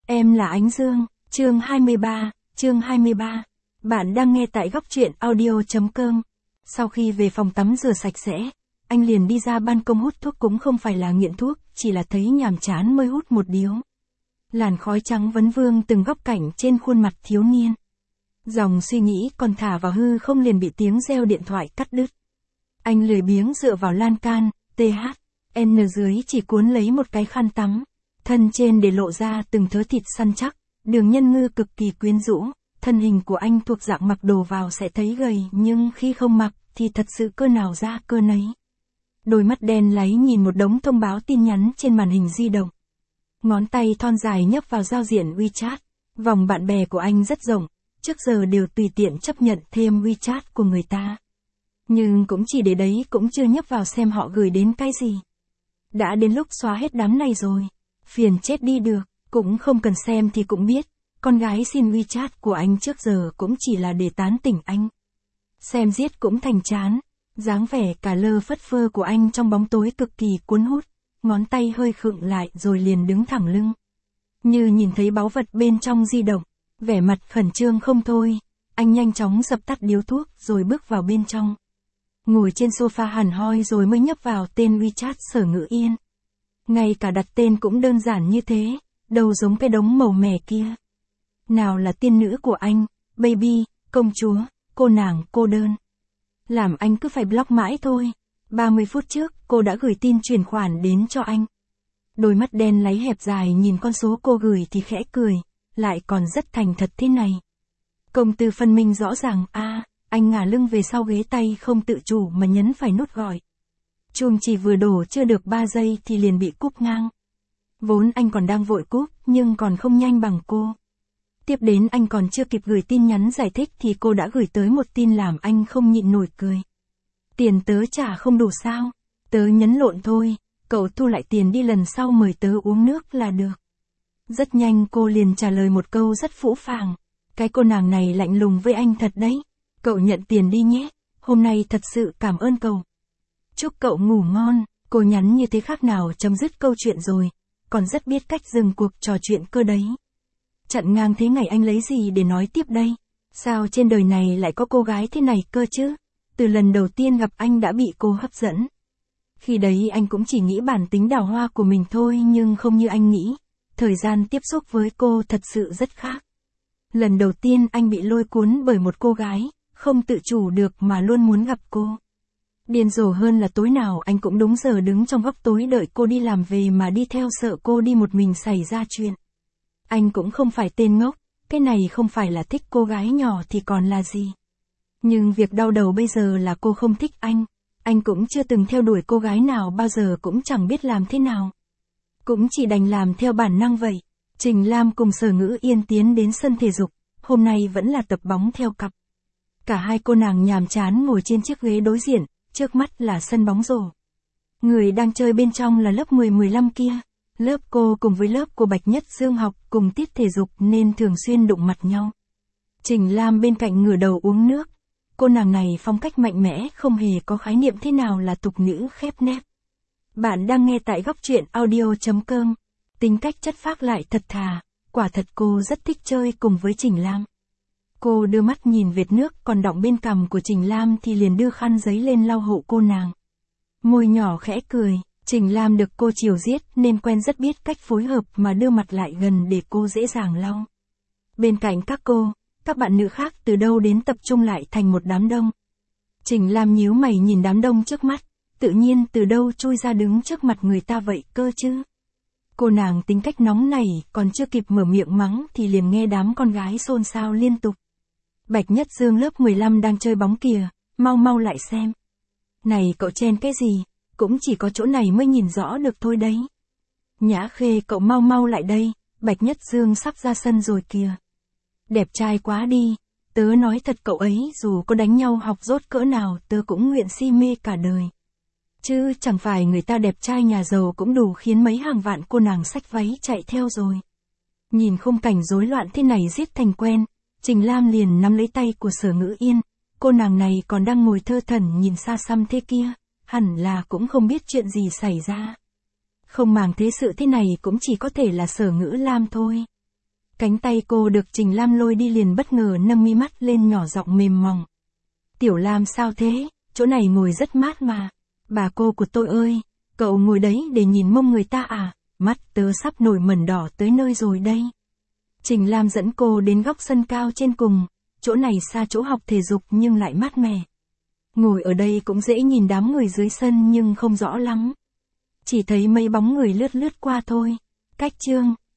Em là Ánh Dương, chương 23. Bạn đang nghe tại góc truyện audio.com. Sau khi về phòng tắm rửa sạch sẽ, anh liền đi ra ban công hút thuốc, cũng không phải là nghiện thuốc, chỉ là thấy nhàm chán mới hút một điếu. Làn khói trắng vấn vương từng góc cạnh trên khuôn mặt thiếu niên. Dòng suy nghĩ còn thả vào hư không liền bị tiếng reo điện thoại cắt đứt. Anh lười biếng dựa vào lan can, THN dưới chỉ cuốn lấy một cái khăn tắm. Thân trên để lộ ra từng thớ thịt săn chắc, đường nhân ngư cực kỳ quyến rũ. Thân hình của anh thuộc dạng mặc đồ vào sẽ thấy gầy, nhưng khi không mặc thì thật sự cơ nào ra cơ nấy. Đôi mắt đen láy nhìn một đống thông báo tin nhắn trên màn hình di động. Ngón tay thon dài nhấp vào giao diện WeChat. Vòng bạn bè của anh rất rộng, trước giờ đều tùy tiện chấp nhận thêm WeChat của người ta. Nhưng cũng chỉ để đấy, cũng chưa nhấp vào xem họ gửi đến cái gì. Đã đến lúc xóa hết đám này rồi. Phiền chết đi được, cũng không cần xem thì cũng biết. Con gái xin WeChat của anh trước giờ cũng chỉ là để tán tỉnh anh. Xem giết cũng thành chán. Dáng vẻ cả lơ phất phơ của anh trong bóng tối cực kỳ cuốn hút. Ngón tay hơi khựng lại rồi liền đứng thẳng lưng. Như nhìn thấy báu vật bên trong di động. Vẻ mặt khẩn trương không thôi. Anh nhanh chóng dập tắt điếu thuốc rồi bước vào bên trong. Ngồi trên sofa hẳn hoi rồi mới nhấp vào tên WeChat Sở Ngữ Yên. Ngay cả đặt tên cũng đơn giản như thế, đâu giống cái đống màu mè kia. Nào là tiên nữ của anh, baby, công chúa, cô nàng, cô đơn. Làm anh cứ phải block mãi thôi. 30 phút trước, cô đã gửi tin chuyển khoản đến cho anh. Đôi mắt đen láy hẹp dài nhìn con số cô gửi thì khẽ cười, lại còn rất thành thật thế này. Công từ phân minh rõ ràng, anh ngả lưng về sau ghế, tay không tự chủ mà nhấn phải nút gọi. Chuông chỉ vừa đổ chưa được 3 giây thì liền bị cúp ngang. Vốn anh còn đang vội cúp, nhưng còn không nhanh bằng cô. Tiếp đến anh còn chưa kịp gửi tin nhắn giải thích thì cô đã gửi tới một tin làm anh không nhịn nổi cười. Tiền tớ trả không đủ sao? Tớ nhấn lộn thôi, cậu thu lại tiền đi, lần sau mời tớ uống nước là được. Rất nhanh cô liền trả lời một câu rất phũ phàng. Cái cô nàng này lạnh lùng với anh thật đấy. Cậu nhận tiền đi nhé, hôm nay thật sự cảm ơn cậu. Chúc cậu ngủ ngon. Cô nhắn như thế khác nào chấm dứt câu chuyện rồi, còn rất biết cách dừng cuộc trò chuyện cơ đấy. Chặn ngang thế ngày anh lấy gì để nói tiếp đây? Sao trên đời này lại có cô gái thế này cơ chứ? Từ lần đầu tiên gặp anh đã bị cô hấp dẫn. Khi đấy anh cũng chỉ nghĩ bản tính đào hoa của mình thôi, nhưng không như anh nghĩ. Thời gian tiếp xúc với cô thật sự rất khác. Lần đầu tiên anh bị lôi cuốn bởi một cô gái, không tự chủ được mà luôn muốn gặp cô. Điên rồ hơn là tối nào anh cũng đúng giờ đứng trong góc tối đợi cô đi làm về mà đi theo, sợ cô đi một mình xảy ra chuyện. Anh cũng không phải tên ngốc, cái này không phải là thích cô gái nhỏ thì còn là gì. Nhưng việc đau đầu bây giờ là cô không thích anh cũng chưa từng theo đuổi cô gái nào bao giờ, cũng chẳng biết làm thế nào. Cũng chỉ đành làm theo bản năng vậy. Trình Lam cùng Sở Ngữ Yên tiến đến sân thể dục, hôm nay vẫn là tập bóng theo cặp. Cả hai cô nàng nhàm chán ngồi trên chiếc ghế đối diện, trước mắt là sân bóng rổ. Người đang chơi bên trong là lớp 10-15 kia. Lớp cô cùng với lớp của Bạch Nhất Dương học cùng tiết thể dục nên thường xuyên đụng mặt nhau. Trình Lam bên cạnh ngửa đầu uống nước. Cô nàng này phong cách mạnh mẽ, không hề có khái niệm thế nào là tục nữ khép nép. Bạn đang nghe tại góc truyện audio.com. Tính cách chất phác lại thật thà, quả thật cô rất thích chơi cùng với Trình Lam. Cô đưa mắt nhìn vệt nước còn đọng bên cằm của Trình Lam thì liền đưa khăn giấy lên lau hộ cô nàng. Môi nhỏ khẽ cười, Trình Lam được cô chiều giết nên quen rất biết cách phối hợp mà đưa mặt lại gần để cô dễ dàng lau. Bên cạnh các bạn nữ khác từ đâu đến tập trung lại thành một đám đông. Trình Lam nhíu mày nhìn đám đông trước mắt, tự nhiên từ đâu chui ra đứng trước mặt người ta vậy cơ chứ. Cô nàng tính cách nóng nảy, còn chưa kịp mở miệng mắng thì liền nghe đám con gái xôn xao liên tục. Bạch Nhất Dương lớp 15 đang chơi bóng kìa, mau lại xem. Này cậu chen cái gì, cũng chỉ có chỗ này mới nhìn rõ được thôi đấy. Nhã Khê cậu mau lại đây, Bạch Nhất Dương sắp ra sân rồi kìa. Đẹp trai quá đi, tớ nói thật cậu ấy dù có đánh nhau học dốt cỡ nào tớ cũng nguyện si mê cả đời. Chứ chẳng phải người ta đẹp trai nhà giàu cũng đủ khiến mấy hàng vạn cô nàng xách váy chạy theo rồi. Nhìn khung cảnh rối loạn thế này giết thành quen, Trình Lam liền nắm lấy tay của Sở Ngữ Yên. Cô nàng này còn đang ngồi thơ thẩn nhìn xa xăm thế kia, hẳn là cũng không biết chuyện gì xảy ra. Không màng thế sự thế này cũng chỉ có thể là Sở Ngữ Lam thôi. Cánh tay cô được Trình Lam lôi đi liền bất ngờ nâng mi mắt lên nhỏ giọng mềm mỏng. Tiểu Lam sao thế, chỗ này ngồi rất mát mà. Bà cô của tôi ơi, cậu ngồi đấy để nhìn mông người ta à, mắt tớ sắp nổi mẩn đỏ tới nơi rồi đây. Trình Lam dẫn cô đến góc sân cao trên cùng, chỗ này xa chỗ học thể dục nhưng lại mát mẻ. Ngồi ở đây cũng dễ nhìn đám người dưới sân nhưng không rõ lắm. Chỉ thấy mấy bóng người lướt lướt qua thôi. Cách chương